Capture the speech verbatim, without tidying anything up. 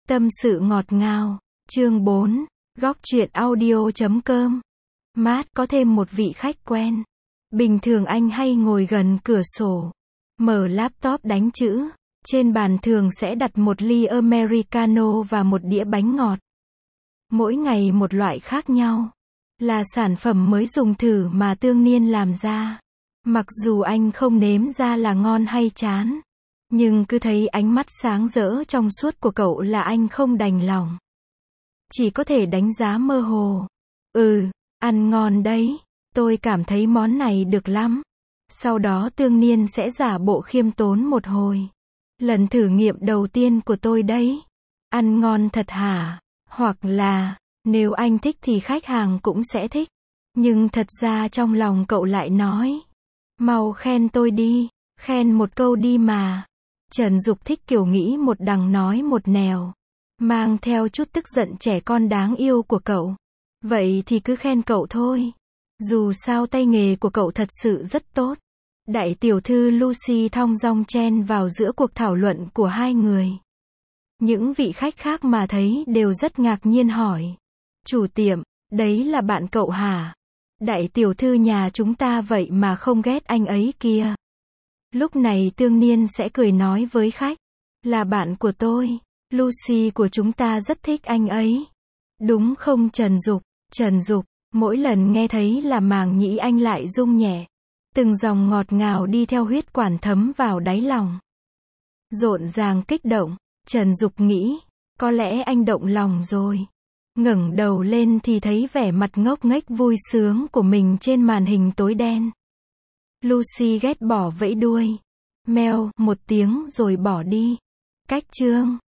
Tâm sự ngọt ngào, chương bốn, góc truyện audio chấm com. Matt có thêm một vị khách quen. Bình thường anh hay ngồi gần cửa sổ, mở laptop đánh chữ. Trên bàn thường sẽ đặt một ly Americano và một đĩa bánh ngọt. Mỗi ngày một loại khác nhau. Là sản phẩm mới dùng thử mà Tương Niên làm ra. Mặc dù anh không nếm ra là ngon hay chán, nhưng cứ thấy ánh mắt sáng rỡ trong suốt của cậu là anh không đành lòng. Chỉ có thể đánh giá mơ hồ. Ừ, ăn ngon đấy. Tôi cảm thấy món này được lắm. Sau đó Tương Niên sẽ giả bộ khiêm tốn một hồi. Lần thử nghiệm đầu tiên của tôi đấy. Ăn ngon thật hả? Hoặc là, nếu anh thích thì khách hàng cũng sẽ thích. Nhưng thật ra trong lòng cậu lại nói, mau khen tôi đi, khen một câu đi mà. Trần Dục thích kiểu nghĩ một đằng nói một nẻo, mang theo chút tức giận trẻ con đáng yêu của cậu. Vậy thì cứ khen cậu thôi. Dù sao tay nghề của cậu thật sự rất tốt. Đại tiểu thư Lucy thong dong chen vào giữa cuộc thảo luận của hai người. Những vị khách khác mà thấy đều rất ngạc nhiên hỏi. Chủ tiệm, đấy là bạn cậu hả? Đại tiểu thư nhà chúng ta vậy mà không ghét anh ấy kia. Lúc này Tương Niên sẽ cười nói với khách. Là bạn của tôi. Lucy của chúng ta rất thích anh ấy. Đúng không Trần Dục? Trần Dục, mỗi lần nghe thấy là màng nhĩ anh lại rung nhẹ. Từng dòng ngọt ngào đi theo huyết quản thấm vào đáy lòng. Rộn ràng kích động, Trần Dục nghĩ, có lẽ anh động lòng rồi. Ngẩng đầu lên thì thấy vẻ mặt ngốc nghếch vui sướng của mình trên màn hình tối đen. Lucy ghét bỏ vẫy đuôi. Meo, một tiếng rồi bỏ đi. Cách chương.